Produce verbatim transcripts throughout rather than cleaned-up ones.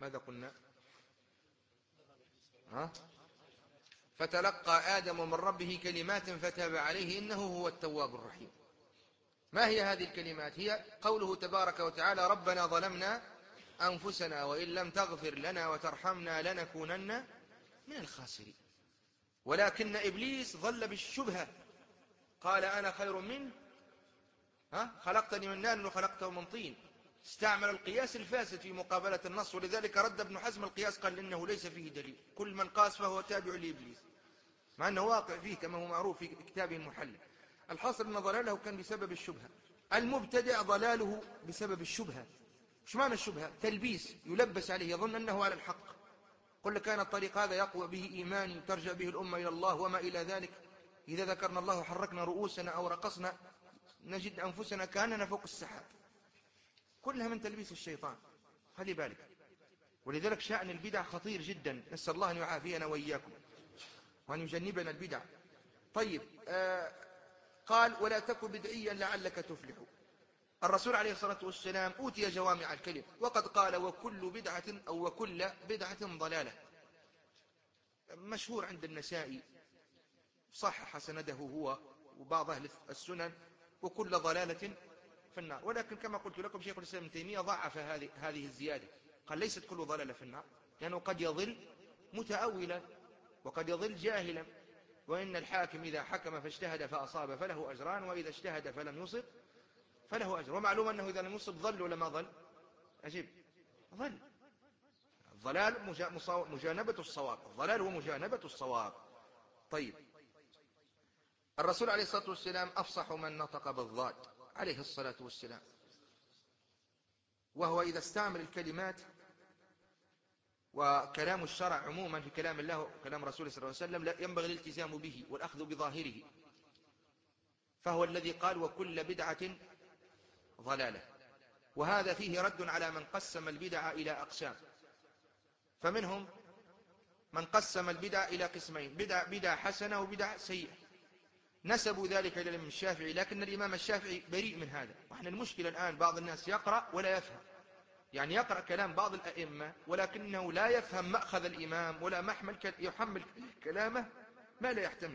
ماذا قلنا؟ ها؟ فتلقى آدم من ربه كلمات فتاب عليه إنه هو التواب الرحيم. ما هي هذه الكلمات؟ هي قوله تبارك وتعالى: ربنا ظلمنا أنفسنا وإن لم تغفر لنا وترحمنا لنكونن من الخاسرين. ولكن إبليس ظل بالشبهة، قال أنا خير منه، ها خلقتني من نار وخلقته من طين. استعمل القياس الفاسد في مقابلة النص، ولذلك رد ابن حزم القياس، قال إنه ليس فيه دليل، كل من قاس فهو تابع لإبليس، مع أنه واقع فيه كما هو معروف في كتابه المحلل. الحاصل أن ضلاله كان بسبب الشبهة. المبتدع ضلاله بسبب الشبهة. شو معنى الشبهة؟ تلبيس، يلبس عليه، يظن أنه على الحق. قل كان الطريق هذا يقوى به إيماني ترجع به الأمة إلى الله وما إلى ذلك. إذا ذكرنا الله حركنا رؤوسنا أو رقصنا نجد أنفسنا كأننا فوق السحاب. كلها من تلبيس الشيطان، خلي بالك. ولذلك شأن البدع خطير جدا، نسأل الله أن يعافينا وإياكم وأن يجنبنا البدع. طيب، آه قال: ولا تك بدعيا لعلك تفلح. الرسول عليه الصلاة والسلام أوتي جوامع الكلم، وقد قال: وكل بدعة أو وكل بدعة ضلالة. مشهور عند النسائي، صحح سنده هو وبعض أهل السنن: وكل ضلالة في النار. ولكن كما قلت لكم شيخ الإسلام ابن تيمية ضعف هذه هذه الزيادة، قال ليست كل ضلالة في النار، لأنه قد يضل متأولا وقد يضل جاهلا. وإن الحاكم إذا حكم فاجتهد فأصاب فله أجران، وإذا اجتهد فلم يصب فله أجر. ومعلوم أنه إذا لم يصب ظل ولا ما ظل؟ عجيب، ظل. الضلال مجانبة الصواب، الضلال هو مجانبة الصواب. طيب، الرسول عليه الصلاة والسلام أفصح من نطق بالضاد عليه الصلاة والسلام، وهو إذا استعمل الكلمات وكلام الشرع عموما في كلام الله وكلام رسوله صلى الله عليه وسلم لا ينبغي الالتزام به والأخذ بظاهره، فهو الذي قال: وكل بدعة ضلالة. وهذا فيه رد على من قسم البدع إلى أقسام. فمنهم من قسم البدع إلى قسمين: بدع, بدع حسنة وبدع سيئة، نسبوا ذلك إلى الإمام الشافعي، لكن الإمام الشافعي بريء من هذا. وإحنا المشكلة الآن بعض الناس يقرأ ولا يفهم، يعني يقرأ كلام بعض الأئمة ولكنه لا يفهم مأخذ الإمام ولا محمل، يحمل كلامه ما لا يحتمل.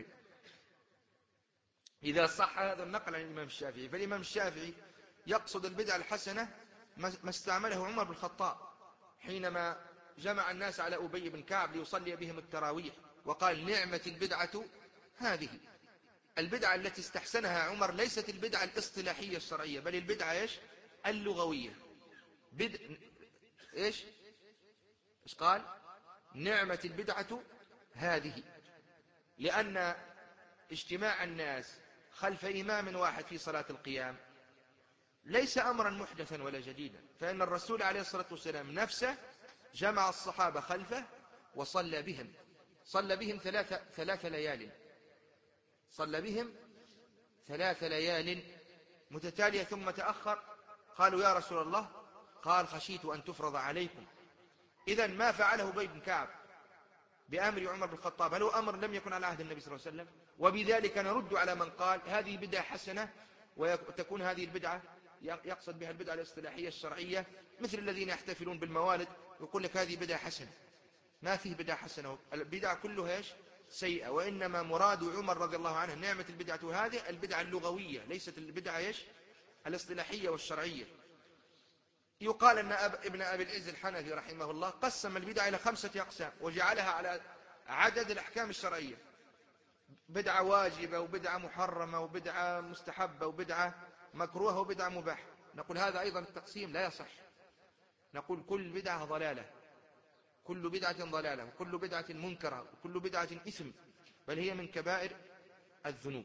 إذا صح هذا النقل عن الإمام الشافعي، فالإمام الشافعي يقصد البدع الحسنة ما استعمله عمر بن الخطاب حينما جمع الناس على أبي بن كعب ليصلي بهم التراويح، وقال: نعمة البدعة هذه. البدعة التي استحسنها عمر ليست البدعة الاصطلاحية الشرعية، بل البدعة إيش؟ اللغوية. بدع إيش؟ إيش قال؟ نعمة البدعة هذه، لأن اجتماع الناس خلف إمام واحد في صلاة القيام ليس أمرا محدثا ولا جديدا، فإن الرسول عليه الصلاة والسلام نفسه جمع الصحابة خلفه وصلى بهم، صلى بهم ثلاث, ثلاث ليال صلى بهم ثلاث ليال متتالية، ثم تأخر. قالوا: يا رسول الله، قال: خشيت أن تفرض عليكم. إذن ما فعله أبي بن كعب بأمر عمر بن الخطاب هل هو أمر لم يكن على عهد النبي صلى الله عليه وسلم؟ وبذلك نرد على من قال هذه بدعة حسنة، وتكون هذه البدعة يقصد بها البدعة الاصطلاحية الشرعية، مثل الذين يحتفلون بالموالد يقول لك هذه بدعة حسنة. ما فيه بدعة حسنة، البدعة كلها إيش؟ سيئة. وإنما مراد عمر رضي الله عنه نعمة البدعة هذه البدعة اللغوية، ليست البدعة إيش؟ الاصطلاحية والشرعية. يقال أن أب ابن أبي العز الحنفي رحمه الله قسم البدعة إلى خمسة أقسام وجعلها على عدد الأحكام الشرعية: بدعة واجبة وبدعة محرمة وبدعة مستحبة وبدعة مكروهة وبدعة مباحة. نقول هذا أيضا التقسيم لا يصح، نقول كل بدعة ضلالة، كل بدعة ضلالة، وكل بدعة منكرة، وكل بدعة إثم، بل هي من كبائر الذنوب.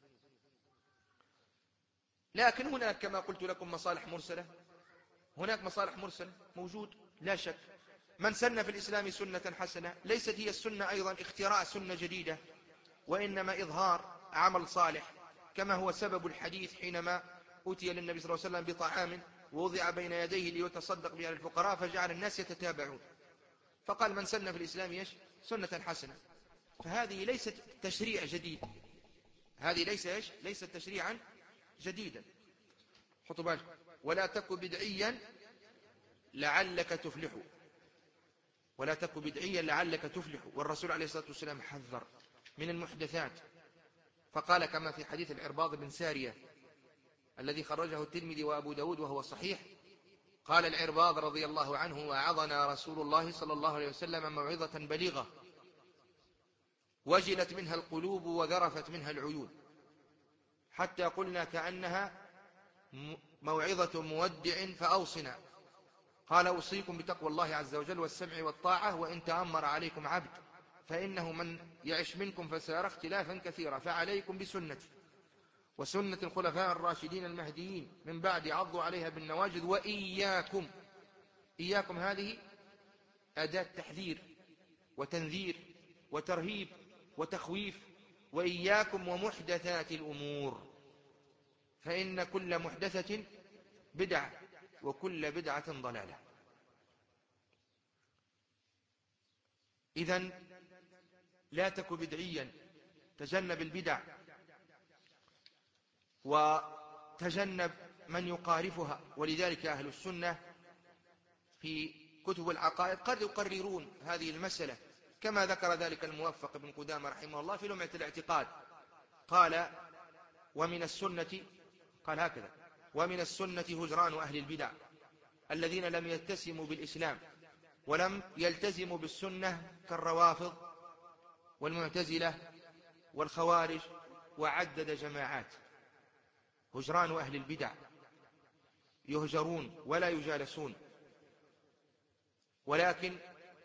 لكن هناك كما قلت لكم مصالح مرسلة، هناك مصالح مرسلة موجود لا شك. من سن في الإسلام سنة حسنة ليست هي السنة أيضا اختراع سنة جديدة، وإنما إظهار عمل صالح، كما هو سبب الحديث حينما أتي للنبي صلى الله عليه وسلم بطعام ووضع بين يديه ليتصدق به على الفقراء فجعل الناس يتتابعون، فقال: من سن في الإسلام يش سنة حسنة. فهذه ليست تشريع جديد، هذه ليس إيش؟ ليست تشريعا جديدا. حطوا بالكم: ولا تك بدعيا لعلك تفلح. ولا تك بدعيا لعلك تفلح. والرسول عليه الصلاة والسلام حذر من المحدثات، فقال كما في حديث العرباض بن سارية الذي خرجه الترمذي وأبو داود وهو صحيح، قال العرباض رضي الله عنه: وعظنا رسول الله صلى الله عليه وسلم موعظة بليغة وجلت منها القلوب وذرفت منها العيون، حتى قلنا كأنها موعظة مودع فأوصنا. قال: أوصيكم بتقوى الله عز وجل والسمع والطاعة وإن تأمر عليكم عبد، فإنه من يعش منكم فسيرى اختلافا كثيرا، فعليكم بسنتي وسنة الخلفاء الراشدين المهديين من بعد عضوا عليها بالنواجذ، وإياكم. إياكم هذه أداة تحذير وتنذير وترهيب وتخويف. وإياكم ومحدثات الأمور، فإن كل محدثة بدعة وكل بدعة ضلالة. إذن لا تك بدعيا، تجنب البدع وتجنب من يقارفها. ولذلك أهل السنة في كتب العقائد قد يقررون هذه المسألة، كما ذكر ذلك الموفق بن قدامة رحمه الله في لمعة الاعتقاد. قال: ومن السنة، قال هكذا: ومن السنة هجران أهل البدع الذين لم يتسموا بالإسلام ولم يلتزموا بالسنة كالروافض والمعتزلة والخوارج، وعدد جماعات. هجران أهل البدع، يهجرون ولا يجالسون، ولكن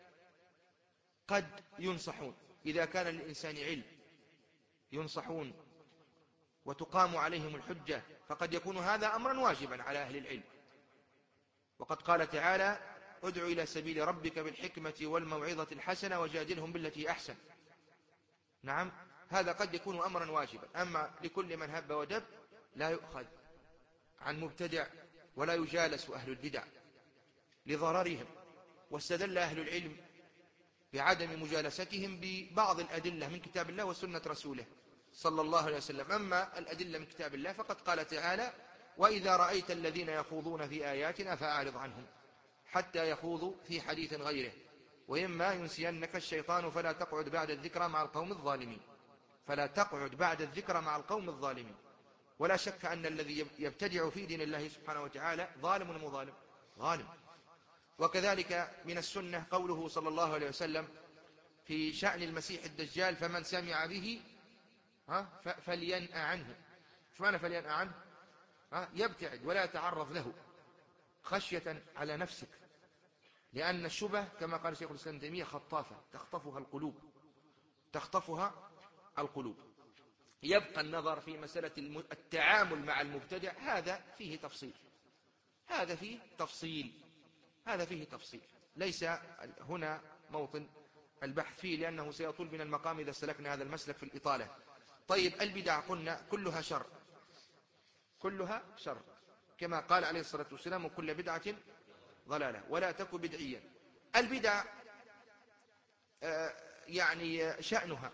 قد ينصحون إذا كان للإنسان علم، ينصحون وتقام عليهم الحجة، فقد يكون هذا أمرا واجبا على أهل العلم. وقد قال تعالى: ادع إلى سبيل ربك بالحكمة والموعظة الحسنة وجادلهم بالتي أحسن. نعم، هذا قد يكون أمرا واجبا. أما لكل من هب ودب لا يؤخذ عن مبتدع ولا يجالس أهل البدع لضررهم. واستدل أهل العلم بعدم مجالستهم ببعض الأدلة من كتاب الله وسنة رسوله صلى الله عليه وسلم. أما الأدلة من كتاب الله فقد قال تعالى: وإذا رأيت الذين يخوضون في آياتنا فأعرض عنهم حتى يخوضوا في حديث غيره، وإما ينسينك الشيطان فلا تقعد بعد الذكرى مع القوم الظالمين. فلا تقعد بعد الذكرى مع القوم الظالمين. ولا شك أن الذي يبتدع في دين الله سبحانه وتعالى ظالم ومظالم، ظالم. وكذلك من السنة قوله صلى الله عليه وسلم في شأن المسيح الدجال: فمن سمع به فلينأ عنه. فماذا فلينأ عنه؟ يبتعد ولا يتعرض له خشية على نفسك، لأن الشبه كما قال شيخ الإسلام ابن تيمية خطافة تخطفها القلوب، تخطفها القلوب. يبقى النظر في مسألة التعامل مع المبتدع، هذا فيه تفصيل، هذا فيه تفصيل هذا فيه تفصيل ليس هنا موطن البحث فيه، لأنه سيطول من المقام إذا سلكنا هذا المسلك في الإطالة. طيب، البدع قلنا كلها شر، كلها شر كما قال عليه الصلاة والسلام: وكل بدعة ضلالة ولا تك بدعيا. البدع آه يعني شأنها،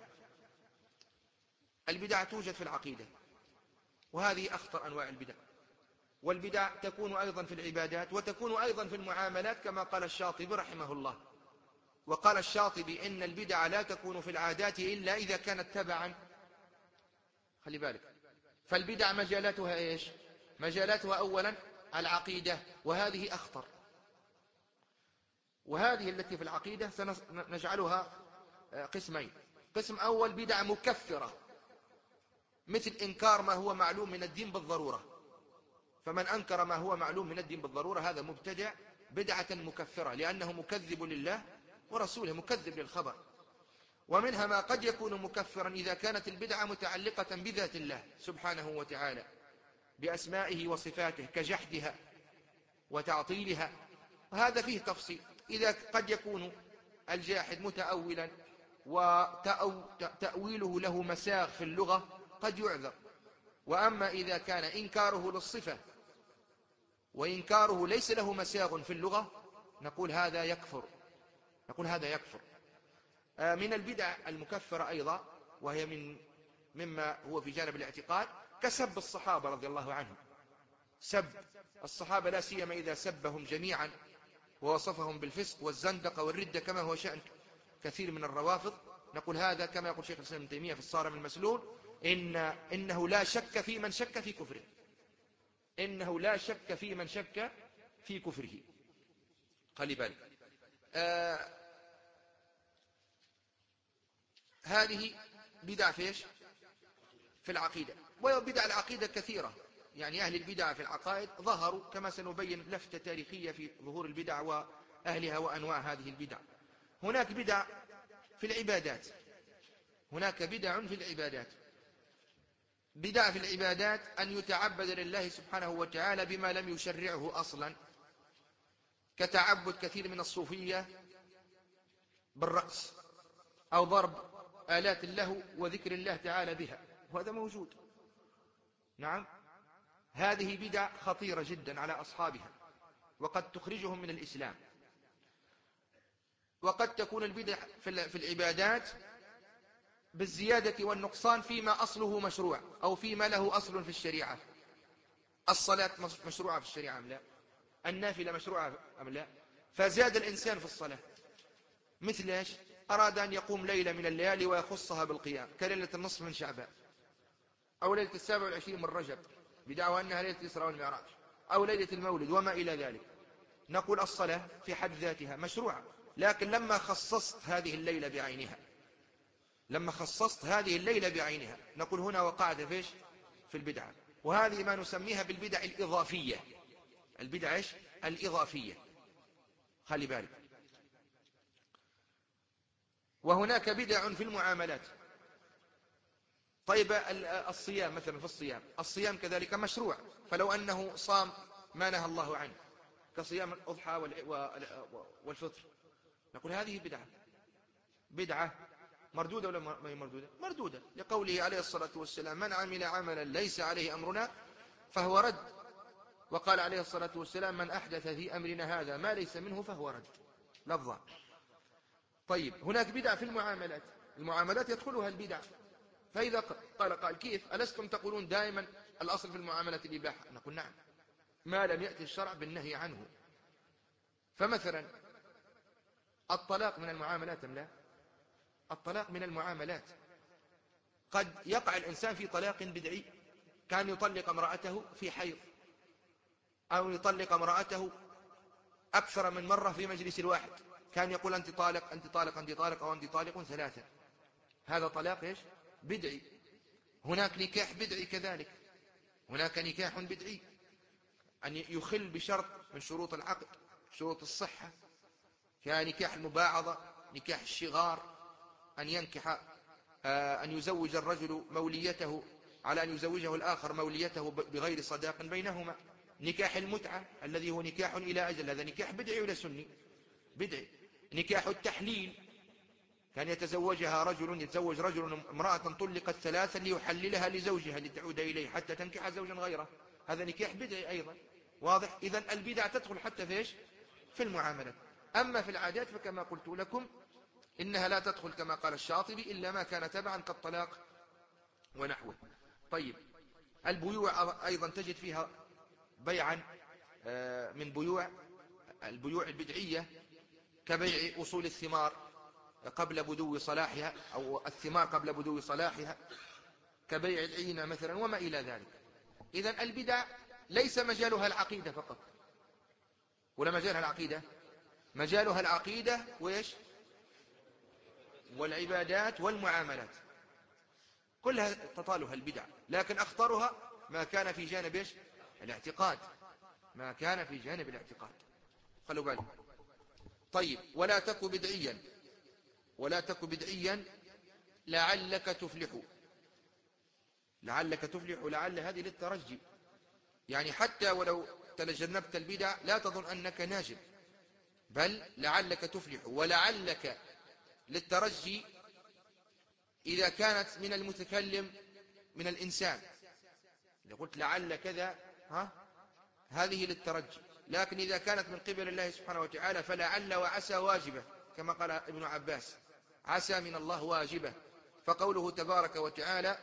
البدع توجد في العقيدة، وهذه أخطر أنواع البدع. والبدع تكون أيضا في العبادات، وتكون أيضا في المعاملات، كما قال الشاطبي رحمه الله. وقال الشاطبي: إن البدع لا تكون في العادات إلا إذا كانت تبعا. خلي بالك، فالبدع مجالاتها إيش؟ مجالاتها أولا العقيدة، وهذه أخطر. وهذه التي في العقيدة سنجعلها قسمين. قسم أول: بدع مكفرة، مثل إنكار ما هو معلوم من الدين بالضرورة. فمن أنكر ما هو معلوم من الدين بالضرورة هذا مبتدع بدعة مكفرة، لأنه مكذب لله ورسوله، مكذب للخبر. ومنها ما قد يكون مكفرا إذا كانت البدعة متعلقة بذات الله سبحانه وتعالى، بأسمائه وصفاته، كجحدها وتعطيلها، وهذا فيه تفصيل. إذا قد يكون الجاحد متأولا وتأويله له مساغ في اللغة قد يعذر. وأما إذا كان إنكاره للصفة وإنكاره ليس له مساغ في اللغة، نقول هذا يكفر، نقول هذا يكفر. من البدع المكفرة أيضا، وهي من مما هو في جانب الاعتقاد، كسب الصحابة رضي الله عنهم. سب الصحابة لا سيما إذا سبهم جميعا ووصفهم بالفسق والزندقة والردة كما هو شأن كثير من الروافض، نقول هذا كما يقول شيخ الإسلام ابن تيمية في الصارم المسلول: إن إنه لا شك في من شك في كفره، إنه لا شك في من شك في كفره. خلي بالك. آه هذه بدع فيش في العقيدة. وبدع العقيدة كثيرة، يعني أهل البدع في العقائد ظهروا كما سنبين لفتة تاريخية في ظهور البدع وأهلها وأنواع هذه البدع. هناك بدع في العبادات، هناك بدع في العبادات. بدع في العبادات أن يتعبد لله سبحانه وتعالى بما لم يشرعه أصلا، كتعبد كثير من الصوفية بالرقص أو ضرب آلات اللهو وذكر الله تعالى بها، وهذا موجود. نعم، هذه بدع خطيرة جدا على أصحابها، وقد تخرجهم من الإسلام. وقد تكون البدع في العبادات بالزيادة والنقصان فيما أصله مشروع أو فيما له أصل في الشريعة. الصلاة مشروعة في الشريعة أم لا؟ النافلة مشروعة أم لا؟ فزاد الإنسان في الصلاة، مثل إيش؟ أراد أن يقوم ليلة من الليالي ويخصها بالقيام، كليلة النصف من شعبان، أو ليلة السابع والعشرين من رجب بدعوى أنها ليلة الإسراء والمعراج، أو ليلة المولد وما إلى ذلك. نقول الصلاة في حد ذاتها مشروعة، لكن لما خصصت هذه الليلة بعينها، لما خصصت هذه الليلة بعينها، نقول هنا وقعت فيش في البدعة. وهذه ما نسميها بالبدع الإضافية. البدع إيش؟ الإضافية. خلي بالك. وهناك بدع في المعاملات. طيب الصيام مثلا، في الصيام الصيام كذلك مشروع، فلو أنه صام ما نهى الله عنه كصيام الأضحى والفطر، نقول هذه بدعة. بدعة مردودة ولا ما هي مردودة؟ مردودة، لقوله عليه الصلاة والسلام: من عمل عملا ليس عليه أمرنا فهو رد. وقال عليه الصلاة والسلام: من أحدث في أمرنا هذا ما ليس منه فهو رد، لفظا. طيب هناك بدع في المعاملات. المعاملات يدخلها البدع. فإذا قال قال: كيف؟ ألستم تقولون دائما الأصل في المعاملات الإباحة؟ نقول نعم، ما لم يأتي الشرع بالنهي عنه. فمثلا الطلاق من المعاملات أم لا؟ الطلاق من المعاملات. قد يقع الإنسان في طلاق بدعي، كان يطلق امرأته في حيض، أو يطلق امرأته أكثر من مرة في مجلس واحد، كان يقول: أنت طالق أنت طالق أنت طالق أو أنت طالق ثلاثة. هذا طلاق إيش؟ بدعي. هناك نكاح بدعي كذلك، هناك نكاح بدعي أن يخل بشرط من شروط العقد، شروط الصحة، كنكاح المباعضة، نكاح الشغار، أن ينكح أن يزوج الرجل موليته على أن يزوجه الآخر موليته بغير صداق بينهما، نكاح المتعة الذي هو نكاح إلى أجل، هذا نكاح بدعي ولا سني؟ بدعي. نكاح التحليل، كان يتزوجها رجل يتزوج رجل امرأة طلقت ثلاثا ليحللها لزوجها لتعود إليه حتى تنكح زوجا غيره، هذا نكاح بدعي أيضا. واضح؟ إذن البدع تدخل حتى في إيش؟ في المعاملات. أما في العادات فكما قلت لكم إنها لا تدخل كما قال الشاطبي إلا ما كان تبعا كالطلاق ونحوه. طيب البيوع أيضا تجد فيها بيعا من بيوع البيوع البدعية، كبيع أصول الثمار قبل بدو صلاحها، أو الثمار قبل بدو صلاحها، كبيع العينة مثلا وما إلى ذلك. إذن البدع ليس مجالها العقيدة فقط، ولا مجالها العقيدة، مجالها العقيدة وإيش؟ والعبادات والمعاملات، كلها تطالها البدع، لكن أخطرها ما كان في جانب إيش؟ الاعتقاد، ما كان في جانب الاعتقاد. خلوا بالك. طيب ولا تك بدعيا، ولا تك بدعيا لعلك تفلح. لعلك تفلح، لعل هذه للترجي، يعني حتى ولو تجنبت البدع لا تظن أنك ناجم، بل لعلك تفلح. ولعلك للترجي إذا كانت من المتكلم من الإنسان، إذا قلت لعل كذا ها هذه للترجي، لكن إذا كانت من قبل الله سبحانه وتعالى فلعل وعسى واجبة، كما قال ابن عباس: عسى من الله واجبة. فقوله تبارك وتعالى: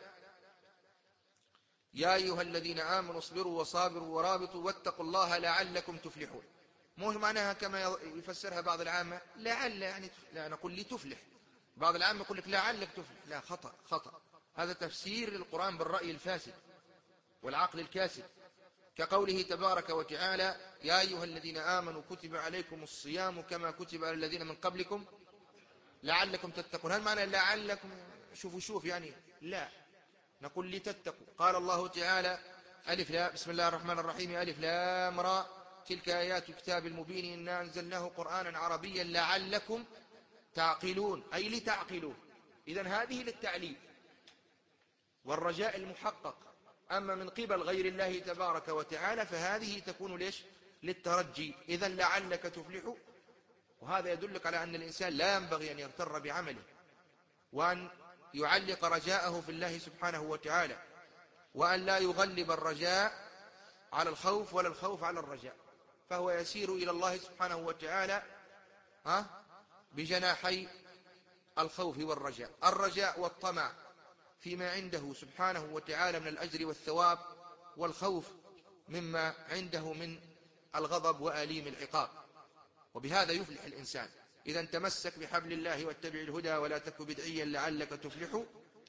يا أيها الذين آمنوا اصبروا وصابروا ورابطوا واتقوا الله لعلكم تفلحون، مو معناها كما يفسرها بعض العامة لعل، يعني لا نقول لتفلح. بعض العامة يقول لك لعلك تفلح، لا، خطأ خطأ. هذا تفسير للقرآن بالرأي الفاسد والعقل الكاسد، كقوله تبارك وتعالى: يا أيها الذين آمنوا كتب عليكم الصيام كما كتب على الذين من قبلكم لعلكم تتقون. هل معنى لعلكم شوفوا شوف يعني؟ لا، نقول لتتقوا. قال الله تعالى: ألف لا بسم الله الرحمن الرحيم ألف لام را تلك آيات الكتاب المبين إنا أنزلناه قرآنا عربيا لعلكم تعقلون، أي لتعقلون. إذن هذه للتعليل والرجاء المحقق. أما من قبل غير الله تبارك وتعالى فهذه تكون ليش؟ للترجي. إذن لعلك تفلح. وهذا يدلك على أن الإنسان لا ينبغي أن يغتر بعمله، وأن يعلق رجاءه في الله سبحانه وتعالى، وأن لا يغلب الرجاء على الخوف ولا الخوف على الرجاء، فهو يسير إلى الله سبحانه وتعالى ها بجناحي الخوف والرجاء. الرجاء والطمع فيما عنده سبحانه وتعالى من الأجر والثواب، والخوف مما عنده من الغضب وآليم العقاب. وبهذا يفلح الإنسان. إذا تمسك بحبل الله واتبع الهدى ولا تك بدعيا لعلك تفلح.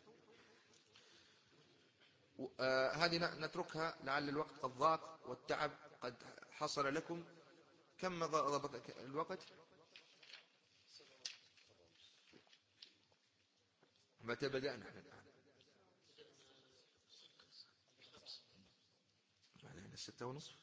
آه هذه نتركها لعل الوقت قد ضاق والتعب قد حصل لكم. كم ضبط الوقت؟ متى بدأنا احنا الآن؟ الستة ونصف.